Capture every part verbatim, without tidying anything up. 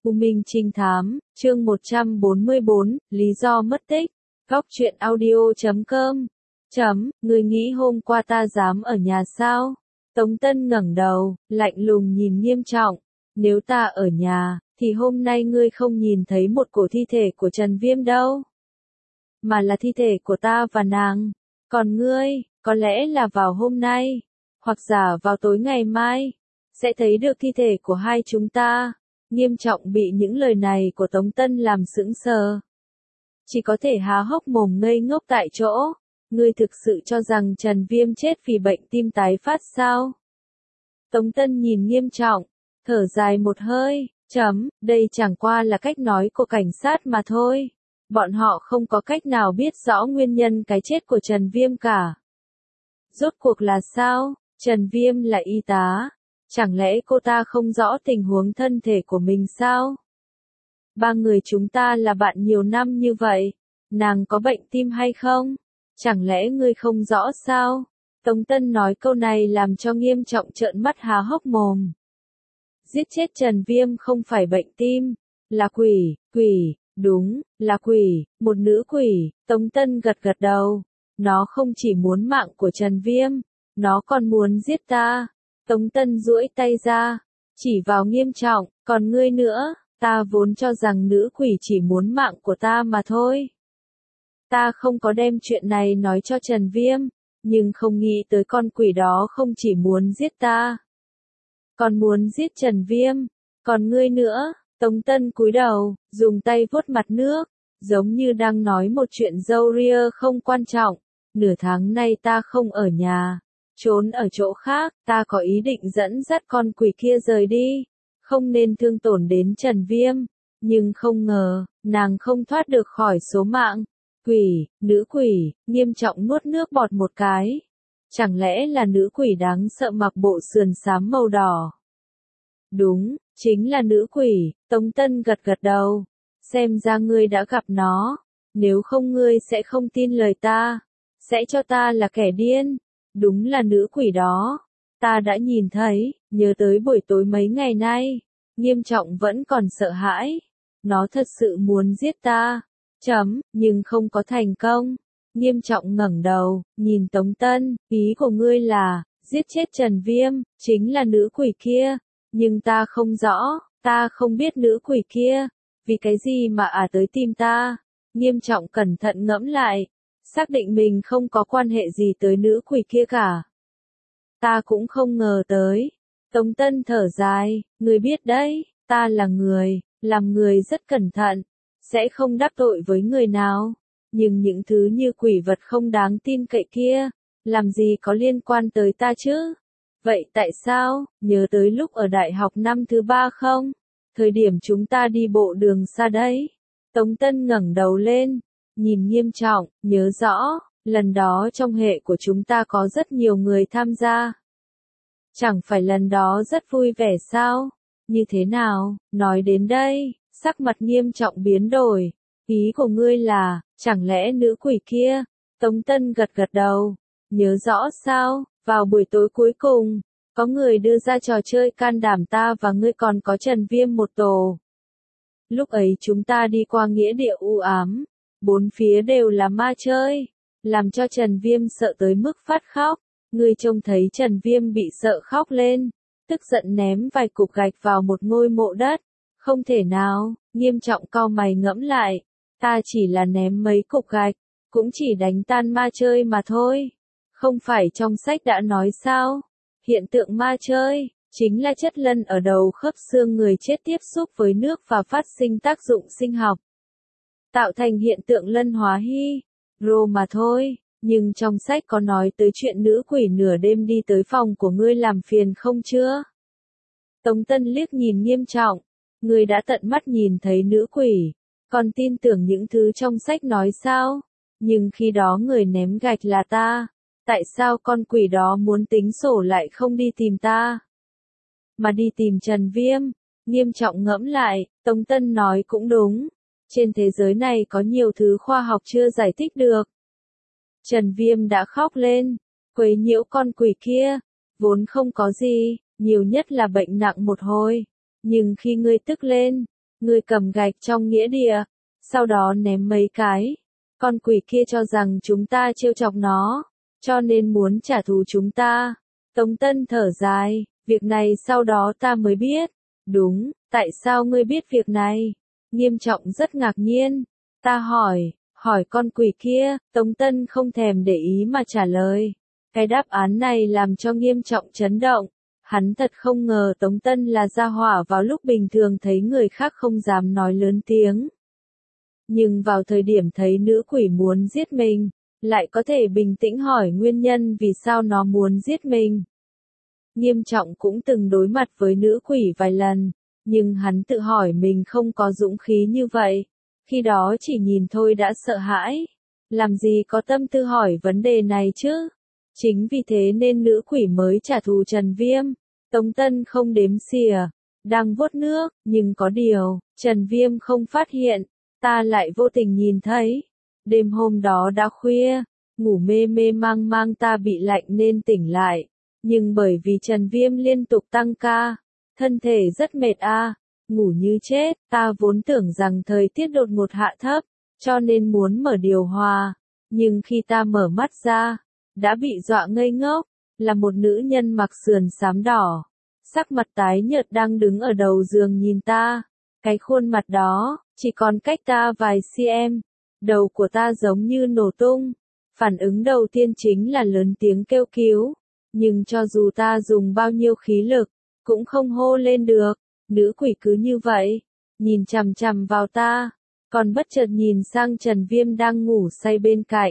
U Minh Trinh Thám, chương một trăm bốn mươi bốn, lý do mất tích. Góc truyện audio chấm com. Chấm, người nghĩ hôm qua ta dám ở nhà sao? Tống Tân ngẩng đầu, lạnh lùng nhìn Nghiêm Trọng. Nếu ta ở nhà, thì hôm nay ngươi không nhìn thấy một cổ thi thể của Trần Viêm đâu. Mà là thi thể của ta và nàng. Còn ngươi, có lẽ là vào hôm nay, hoặc giả vào tối ngày mai, sẽ thấy được thi thể của hai chúng ta. Nghiêm Trọng bị những lời này của Tống Tân làm sững sờ. Chỉ có thể há hốc mồm ngây ngốc tại chỗ. Ngươi thực sự cho rằng Trần Viêm chết vì bệnh tim tái phát sao? Tống Tân nhìn Nghiêm Trọng, thở dài một hơi, chấm, đây chẳng qua là cách nói của cảnh sát mà thôi. Bọn họ không có cách nào biết rõ nguyên nhân cái chết của Trần Viêm cả. Rốt cuộc là sao? Trần Viêm là y tá. Chẳng lẽ cô ta không rõ tình huống thân thể của mình sao? Ba người chúng ta là bạn nhiều năm như vậy. Nàng có bệnh tim hay không? Chẳng lẽ ngươi không rõ sao? Tống Tân nói câu này làm cho Nghiêm Trọng trợn mắt há hốc mồm. Giết chết Trần Viêm không phải bệnh tim, là quỷ, quỷ, đúng, là quỷ, một nữ quỷ. Tống Tân gật gật đầu. Nó không chỉ muốn mạng của Trần Viêm, nó còn muốn giết ta. Tống Tân duỗi tay ra, chỉ vào Nghiêm Trọng, còn ngươi nữa, ta vốn cho rằng nữ quỷ chỉ muốn mạng của ta mà thôi. Ta không có đem chuyện này nói cho Trần Viêm, nhưng không nghĩ tới con quỷ đó không chỉ muốn giết ta, còn muốn giết Trần Viêm, còn ngươi nữa. Tống Tân cúi đầu, dùng tay vuốt mặt nước, giống như đang nói một chuyện râu ria không quan trọng. Nửa tháng nay ta không ở nhà, trốn ở chỗ khác, ta có ý định dẫn dắt con quỷ kia rời đi, không nên thương tổn đến Trần Viêm, nhưng không ngờ, nàng không thoát được khỏi số mạng. Quỷ, nữ quỷ, Nghiêm Trọng nuốt nước bọt một cái. Chẳng lẽ là nữ quỷ đáng sợ mặc bộ sườn xám màu đỏ? Đúng, chính là nữ quỷ. Tống Tân gật gật đầu. Xem ra ngươi đã gặp nó, nếu không ngươi sẽ không tin lời ta, sẽ cho ta là kẻ điên. Đúng là nữ quỷ đó. Ta đã nhìn thấy, nhớ tới buổi tối mấy ngày nay. Nghiêm Trọng vẫn còn sợ hãi. Nó thật sự muốn giết ta. Chấm, nhưng không có thành công. Nghiêm Trọng ngẩng đầu, nhìn Tống Tân, ý của ngươi là, giết chết Trần Viêm, chính là nữ quỷ kia. Nhưng ta không rõ, ta không biết nữ quỷ kia. Vì cái gì mà ả tới tìm ta? Nghiêm Trọng cẩn thận ngẫm lại. Xác định mình không có quan hệ gì tới nữ quỷ kia cả. Ta cũng không ngờ tới. Tống Tân thở dài, ngươi biết đấy, ta là người, làm người rất cẩn thận, sẽ không đắc tội với người nào. Nhưng những thứ như quỷ vật không đáng tin cậy kia, làm gì có liên quan tới ta chứ? Vậy tại sao, nhớ tới lúc ở đại học năm thứ ba không? Thời điểm chúng ta đi bộ đường xa đấy. Tống Tân ngẩng đầu lên, nhìn Nghiêm Trọng, nhớ rõ, lần đó trong hệ của chúng ta có rất nhiều người tham gia. Chẳng phải lần đó rất vui vẻ sao? Như thế nào? Nói đến đây, sắc mặt Nghiêm Trọng biến đổi. Ý của ngươi là, chẳng lẽ nữ quỷ kia? Tống Tân gật gật đầu. Nhớ rõ sao? Vào buổi tối cuối cùng, có người đưa ra trò chơi can đảm ta và ngươi còn có Trần Viêm một tổ. Lúc ấy chúng ta đi qua nghĩa địa u ám. Bốn phía đều là ma chơi, làm cho Trần Viêm sợ tới mức phát khóc. Ngươi trông thấy Trần Viêm bị sợ khóc lên, tức giận ném vài cục gạch vào một ngôi mộ đất. Không thể nào. Nghiêm Trọng cau mày ngẫm lại. Ta chỉ là ném mấy cục gạch, cũng chỉ đánh tan ma chơi mà thôi. Không phải trong sách đã nói sao? Hiện tượng ma chơi chính là chất lân ở đầu khớp xương người chết tiếp xúc với nước và phát sinh tác dụng sinh học, tạo thành hiện tượng lân hóa hy rô mà thôi. Nhưng trong sách có nói tới chuyện nữ quỷ nửa đêm đi tới phòng của ngươi làm phiền không chưa? Tống Tân liếc nhìn Nghiêm Trọng. Ngươi đã tận mắt nhìn thấy nữ quỷ, còn tin tưởng những thứ trong sách nói sao? Nhưng khi đó người ném gạch là ta. Tại sao con quỷ đó muốn tính sổ lại không đi tìm ta, mà đi tìm Trần Viêm? Nghiêm Trọng ngẫm lại, Tống Tân nói cũng đúng. Trên thế giới này có nhiều thứ khoa học chưa giải thích được. Trần Viêm đã khóc lên, quấy nhiễu con quỷ kia, vốn không có gì, nhiều nhất là bệnh nặng một hồi. Nhưng khi ngươi tức lên, Ngươi cầm gạch trong nghĩa địa, sau đó ném mấy cái. Con quỷ kia cho rằng chúng ta trêu chọc nó, cho nên muốn trả thù chúng ta. Tống Tân thở dài, việc này sau đó ta mới biết. Đúng, tại sao ngươi biết việc này? Nghiêm Trọng rất ngạc nhiên. Ta hỏi, hỏi con quỷ kia, Tống Tân không thèm để ý mà trả lời. Cái đáp án này làm cho Nghiêm Trọng chấn động. Hắn thật không ngờ Tống Tân là gia hỏa vào lúc bình thường thấy người khác không dám nói lớn tiếng. Nhưng vào thời điểm thấy nữ quỷ muốn giết mình, lại có thể bình tĩnh hỏi nguyên nhân vì sao nó muốn giết mình. Nghiêm Trọng cũng từng đối mặt với nữ quỷ vài lần, nhưng hắn tự hỏi mình không có dũng khí như vậy. Khi đó chỉ nhìn thôi đã sợ hãi. Làm gì có tâm tư hỏi vấn đề này chứ? Chính vì thế nên nữ quỷ mới trả thù Trần Viêm. Tống Tân không đếm xỉa, đang vuốt nước, nhưng có điều, Trần Viêm không phát hiện, ta lại vô tình nhìn thấy. Đêm hôm đó đã khuya, ngủ mê mê mang mang ta bị lạnh nên tỉnh lại, nhưng bởi vì Trần Viêm liên tục tăng ca, thân thể rất mệt a, ngủ như chết, ta vốn tưởng rằng thời tiết đột ngột hạ thấp, cho nên muốn mở điều hòa, nhưng khi ta mở mắt ra, đã bị dọa ngây ngốc, là một nữ nhân mặc sườn xám đỏ, sắc mặt tái nhợt đang đứng ở đầu giường nhìn ta, cái khuôn mặt đó, chỉ còn cách ta vài cm, đầu của ta giống như nổ tung, phản ứng đầu tiên chính là lớn tiếng kêu cứu, nhưng cho dù ta dùng bao nhiêu khí lực, cũng không hô lên được, nữ quỷ cứ như vậy, nhìn chằm chằm vào ta, còn bất chợt nhìn sang Trần Viêm đang ngủ say bên cạnh.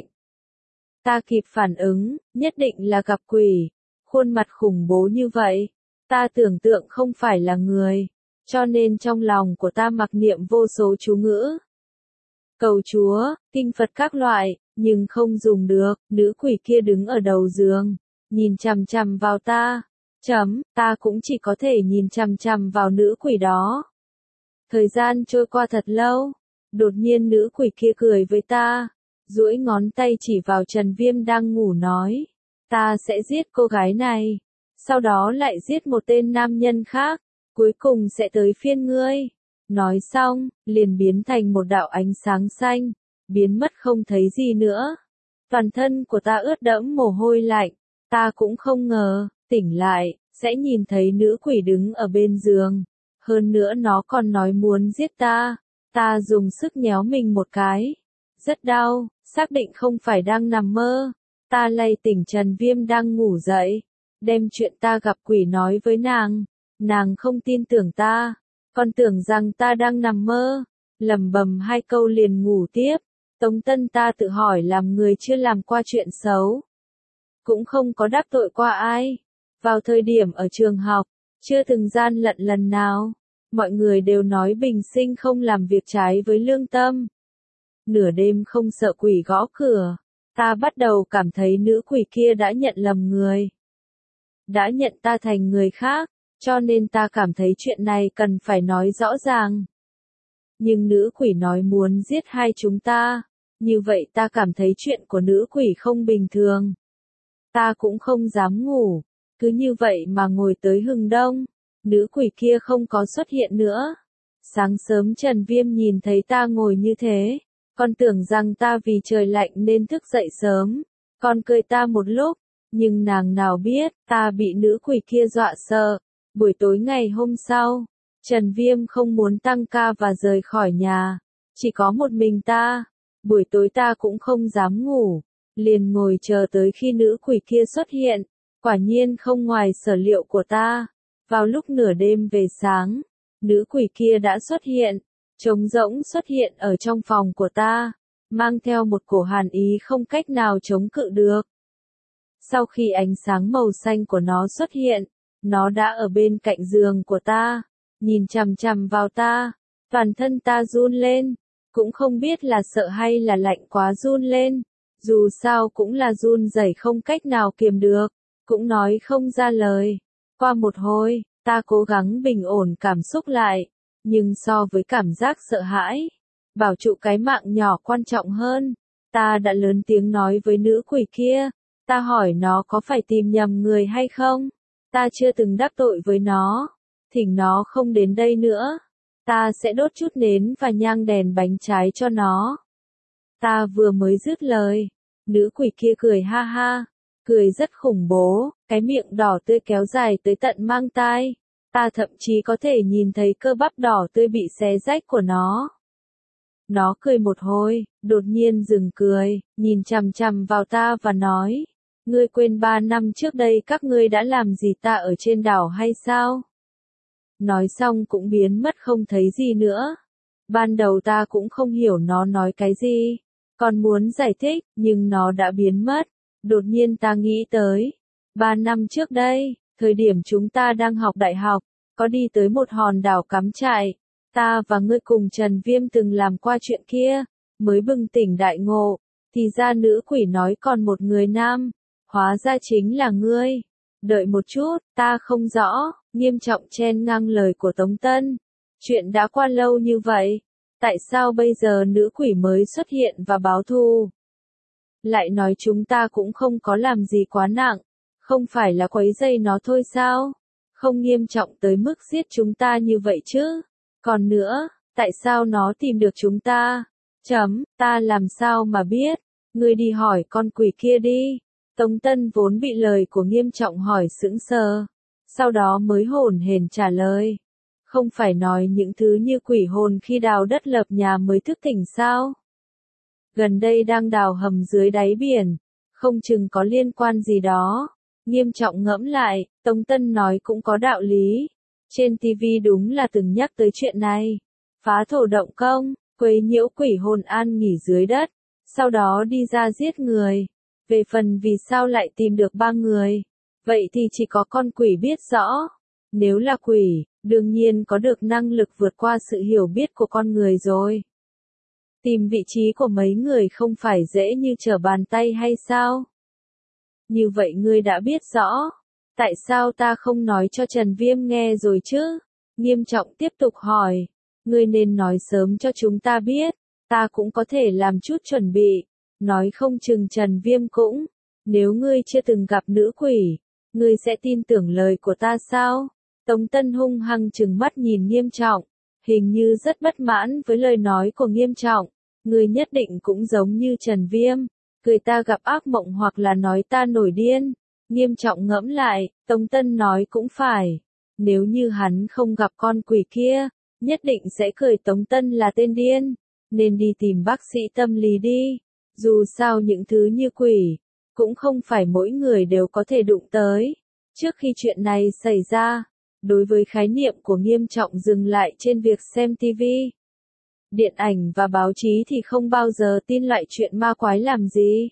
Ta kịp phản ứng, nhất định là gặp quỷ, khuôn mặt khủng bố như vậy, ta tưởng tượng không phải là người, cho nên trong lòng của ta mặc niệm vô số chú ngữ. Cầu Chúa, kinh Phật các loại, nhưng không dùng được, nữ quỷ kia đứng ở đầu giường, nhìn chằm chằm vào ta, chấm, ta cũng chỉ có thể nhìn chằm chằm vào nữ quỷ đó. Thời gian trôi qua thật lâu, đột nhiên nữ quỷ kia cười với ta, duỗi ngón tay chỉ vào Trần Viêm đang ngủ nói, ta sẽ giết cô gái này, sau đó lại giết một tên nam nhân khác, cuối cùng sẽ tới phiên ngươi. Nói xong, liền biến thành một đạo ánh sáng xanh, biến mất không thấy gì nữa. Toàn thân của ta ướt đẫm mồ hôi lạnh, ta cũng không ngờ, tỉnh lại, sẽ nhìn thấy nữ quỷ đứng ở bên giường. Hơn nữa nó còn nói muốn giết ta, ta dùng sức nhéo mình một cái. Rất đau, xác định không phải đang nằm mơ. Ta lay tỉnh Trần Viêm đang ngủ dậy, đem chuyện ta gặp quỷ nói với nàng. Nàng không tin tưởng ta, còn tưởng rằng ta đang nằm mơ, lẩm bẩm hai câu liền ngủ tiếp. Tống Tân ta tự hỏi làm người chưa làm qua chuyện xấu, cũng không có đắc tội qua ai. Vào thời điểm ở trường học, chưa từng gian lận lần nào, mọi người đều nói bình sinh không làm việc trái với lương tâm. Nửa đêm không sợ quỷ gõ cửa, ta bắt đầu cảm thấy nữ quỷ kia đã nhận lầm người, đã nhận ta thành người khác. Cho nên ta cảm thấy chuyện này cần phải nói rõ ràng. Nhưng nữ quỷ nói muốn giết hai chúng ta, như vậy ta cảm thấy chuyện của nữ quỷ không bình thường. Ta cũng không dám ngủ, cứ như vậy mà ngồi tới hừng đông, nữ quỷ kia không có xuất hiện nữa. Sáng sớm Trần Viêm nhìn thấy ta ngồi như thế, còn tưởng rằng ta vì trời lạnh nên thức dậy sớm, còn cười ta một lúc, nhưng nàng nào biết, ta bị nữ quỷ kia dọa sợ. Buổi tối ngày hôm sau, Trần Viêm không muốn tăng ca và rời khỏi nhà, chỉ có một mình ta. Buổi tối ta cũng không dám ngủ, liền ngồi chờ tới khi nữ quỷ kia xuất hiện. Quả nhiên không ngoài sở liệu của ta. Vào lúc nửa đêm về sáng, nữ quỷ kia đã xuất hiện, trống rỗng xuất hiện ở trong phòng của ta, mang theo một cổ hàn ý không cách nào chống cự được. Sau khi ánh sáng màu xanh của nó xuất hiện, nó đã ở bên cạnh giường của ta, nhìn chằm chằm vào ta, toàn thân ta run lên, cũng không biết là sợ hay là lạnh quá run lên, dù sao cũng là run rẩy không cách nào kiềm được, cũng nói không ra lời. Qua một hồi, ta cố gắng bình ổn cảm xúc lại, nhưng so với cảm giác sợ hãi, bảo trụ cái mạng nhỏ quan trọng hơn. Ta đã lớn tiếng nói với nữ quỷ kia, ta hỏi nó có phải tìm nhầm người hay không? Ta chưa từng đắc tội với nó, thỉnh nó không đến đây nữa. Ta sẽ đốt chút nến và nhang đèn bánh trái cho nó. Ta vừa mới dứt lời, nữ quỷ kia cười ha ha, cười rất khủng bố, cái miệng đỏ tươi kéo dài tới tận mang tai. Ta thậm chí có thể nhìn thấy cơ bắp đỏ tươi bị xé rách của nó. Nó cười một hồi, đột nhiên dừng cười, nhìn chằm chằm vào ta và nói, ngươi quên ba năm trước đây các ngươi đã làm gì ta ở trên đảo hay sao? Nói xong cũng biến mất không thấy gì nữa. Ban đầu ta cũng không hiểu nó nói cái gì, còn muốn giải thích, nhưng nó đã biến mất. Đột nhiên ta nghĩ tới, ba năm trước đây, thời điểm chúng ta đang học đại học, có đi tới một hòn đảo cắm trại. Ta và ngươi cùng Trần Viêm từng làm qua chuyện kia, mới bừng tỉnh đại ngộ, thì ra nữ quỷ nói còn một người nam, hóa ra chính là ngươi. Đợi một chút, ta không rõ, Nghiêm Trọng chen ngang lời của Tống Tân. Chuyện đã qua lâu như vậy, tại sao bây giờ nữ quỷ mới xuất hiện và báo thù? Lại nói chúng ta cũng không có làm gì quá nặng, không phải là quấy rầy nó thôi sao? Không nghiêm trọng tới mức giết chúng ta như vậy chứ? Còn nữa, tại sao nó tìm được chúng ta? Chấm, ta làm sao mà biết? Ngươi đi hỏi con quỷ kia đi. Tống Tân vốn bị lời của Nghiêm Trọng hỏi sững sờ, sau đó mới hổn hển trả lời. Không phải nói những thứ như quỷ hồn khi đào đất lập nhà mới thức tỉnh sao? Gần đây đang đào hầm dưới đáy biển, không chừng có liên quan gì đó. Nghiêm Trọng ngẫm lại, Tống Tân nói cũng có đạo lý. Trên ti vi đúng là từng nhắc tới chuyện này. Phá thổ động công, quấy nhiễu quỷ hồn an nghỉ dưới đất, sau đó đi ra giết người. Về phần vì sao lại tìm được ba người, vậy thì chỉ có con quỷ biết rõ. Nếu là quỷ, đương nhiên có được năng lực vượt qua sự hiểu biết của con người rồi. Tìm vị trí của mấy người không phải dễ như trở bàn tay hay sao? Như vậy ngươi đã biết rõ. Tại sao ta không nói cho Trần Viêm nghe rồi chứ? Nghiêm Trọng tiếp tục hỏi. Ngươi nên nói sớm cho chúng ta biết. Ta cũng có thể làm chút chuẩn bị. Nói không chừng Trần Viêm cũng. Nếu ngươi chưa từng gặp nữ quỷ, ngươi sẽ tin tưởng lời của ta sao? Tống Tân hung hăng trừng mắt nhìn Nghiêm Trọng. Hình như rất bất mãn với lời nói của Nghiêm Trọng. Ngươi nhất định cũng giống như Trần Viêm. Cười ta gặp ác mộng hoặc là nói ta nổi điên. Nghiêm Trọng ngẫm lại, Tống Tân nói cũng phải. Nếu như hắn không gặp con quỷ kia, nhất định sẽ cười Tống Tân là tên điên. Nên đi tìm bác sĩ tâm lý đi. Dù sao những thứ như quỷ, cũng không phải mỗi người đều có thể đụng tới. Trước khi chuyện này xảy ra, đối với khái niệm của Nghiêm Trọng dừng lại trên việc xem ti vi, điện ảnh và báo chí thì không bao giờ tin loại chuyện ma quái làm gì.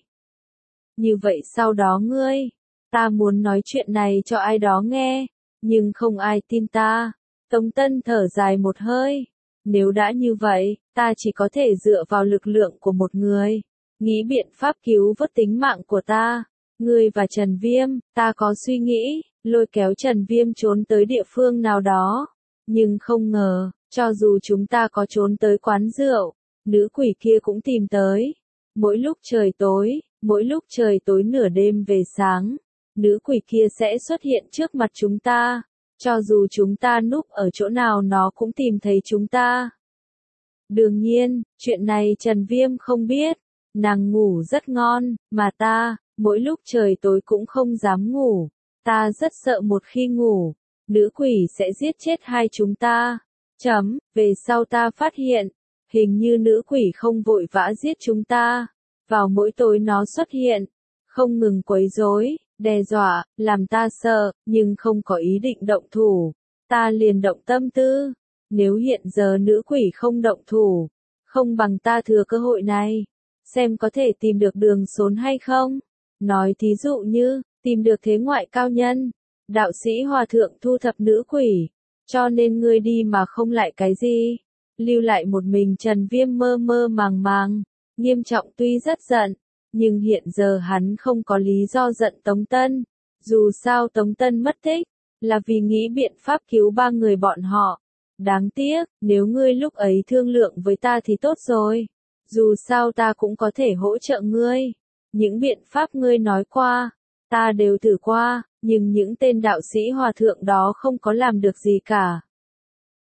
Như vậy sau đó ngươi, ta muốn nói chuyện này cho ai đó nghe, nhưng không ai tin ta. Tống Tân thở dài một hơi. Nếu đã như vậy, ta chỉ có thể dựa vào lực lượng của một người, nghĩ biện pháp cứu vớt tính mạng của ta. Ngươi và Trần Viêm, ta có suy nghĩ, lôi kéo Trần Viêm trốn tới địa phương nào đó. Nhưng không ngờ, cho dù chúng ta có trốn tới quán rượu, nữ quỷ kia cũng tìm tới. Mỗi lúc trời tối, mỗi lúc trời tối nửa đêm về sáng, nữ quỷ kia sẽ xuất hiện trước mặt chúng ta. Cho dù chúng ta núp ở chỗ nào nó cũng tìm thấy chúng ta. Đương nhiên, chuyện này Trần Viêm không biết. Nàng ngủ rất ngon, mà ta, mỗi lúc trời tối cũng không dám ngủ. Ta rất sợ một khi ngủ, nữ quỷ sẽ giết chết hai chúng ta. Chấm, về sau ta phát hiện, hình như nữ quỷ không vội vã giết chúng ta. Vào mỗi tối nó xuất hiện, không ngừng quấy rối, đe dọa, làm ta sợ, nhưng không có ý định động thủ. Ta liền động tâm tư. Nếu hiện giờ nữ quỷ không động thủ, không bằng ta thừa cơ hội này, xem có thể tìm được đường xốn hay không. Nói thí dụ như, tìm được thế ngoại cao nhân, đạo sĩ hòa thượng thu thập nữ quỷ, cho nên ngươi đi mà không lại cái gì. Lưu lại một mình Trần Viêm mơ mơ màng màng. Nghiêm Trọng tuy rất giận, nhưng hiện giờ hắn không có lý do giận Tống Tân. Dù sao Tống Tân mất tích, là vì nghĩ biện pháp cứu ba người bọn họ. Đáng tiếc, nếu ngươi lúc ấy thương lượng với ta thì tốt rồi. Dù sao ta cũng có thể hỗ trợ ngươi. Những biện pháp ngươi nói qua, ta đều thử qua, nhưng những tên đạo sĩ hòa thượng đó không có làm được gì cả.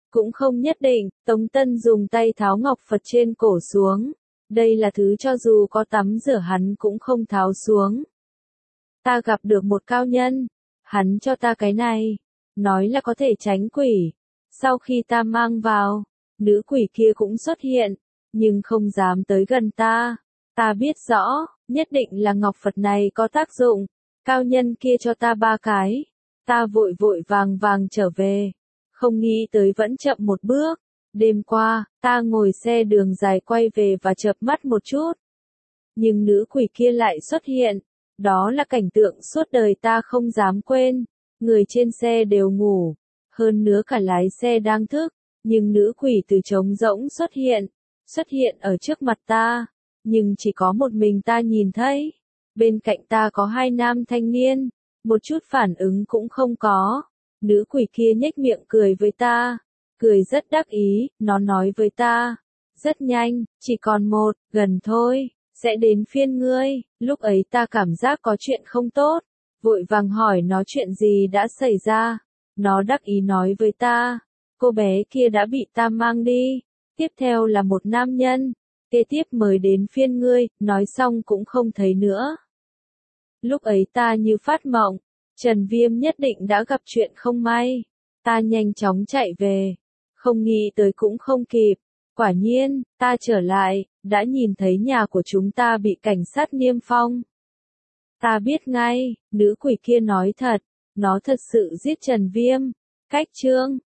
Cũng không nhất định, Tống Tân dùng tay tháo ngọc Phật trên cổ xuống. Đây là thứ cho dù có tắm rửa hắn cũng không tháo xuống. Ta gặp được một cao nhân, hắn cho ta cái này, nói là có thể tránh quỷ. Sau khi ta mang vào, nữ quỷ kia cũng xuất hiện, nhưng không dám tới gần ta. Ta biết rõ, nhất định là ngọc Phật này có tác dụng. Cao nhân kia cho ta ba cái, ta vội vội vàng vàng trở về. Không nghĩ tới vẫn chậm một bước. Đêm qua, ta ngồi xe đường dài quay về và chợp mắt một chút. Nhưng nữ quỷ kia lại xuất hiện. Đó là cảnh tượng suốt đời ta không dám quên. Người trên xe đều ngủ. Hơn nữa cả lái xe đang thức. Nhưng nữ quỷ từ trống rỗng xuất hiện. Xuất hiện ở trước mặt ta. Nhưng chỉ có một mình ta nhìn thấy. Bên cạnh ta có hai nam thanh niên. Một chút phản ứng cũng không có. Nữ quỷ kia nhếch miệng cười với ta. Cười rất đắc ý, nó nói với ta. Rất nhanh, chỉ còn một, gần thôi, sẽ đến phiên ngươi. Lúc ấy ta cảm giác có chuyện không tốt. Vội vàng hỏi nó chuyện gì đã xảy ra. Nó đắc ý nói với ta. Cô bé kia đã bị ta mang đi. Tiếp theo là một nam nhân. Kế tiếp mới đến phiên ngươi, nói xong cũng không thấy nữa. Lúc ấy ta như phát mộng. Trần Viêm nhất định đã gặp chuyện không may. Ta nhanh chóng chạy về. Không nghĩ tới cũng không kịp. Quả nhiên, ta trở lại, đã nhìn thấy nhà của chúng ta bị cảnh sát niêm phong. Ta biết ngay, nữ quỷ kia nói thật. Nó thật sự giết Trần Viêm. Cách chương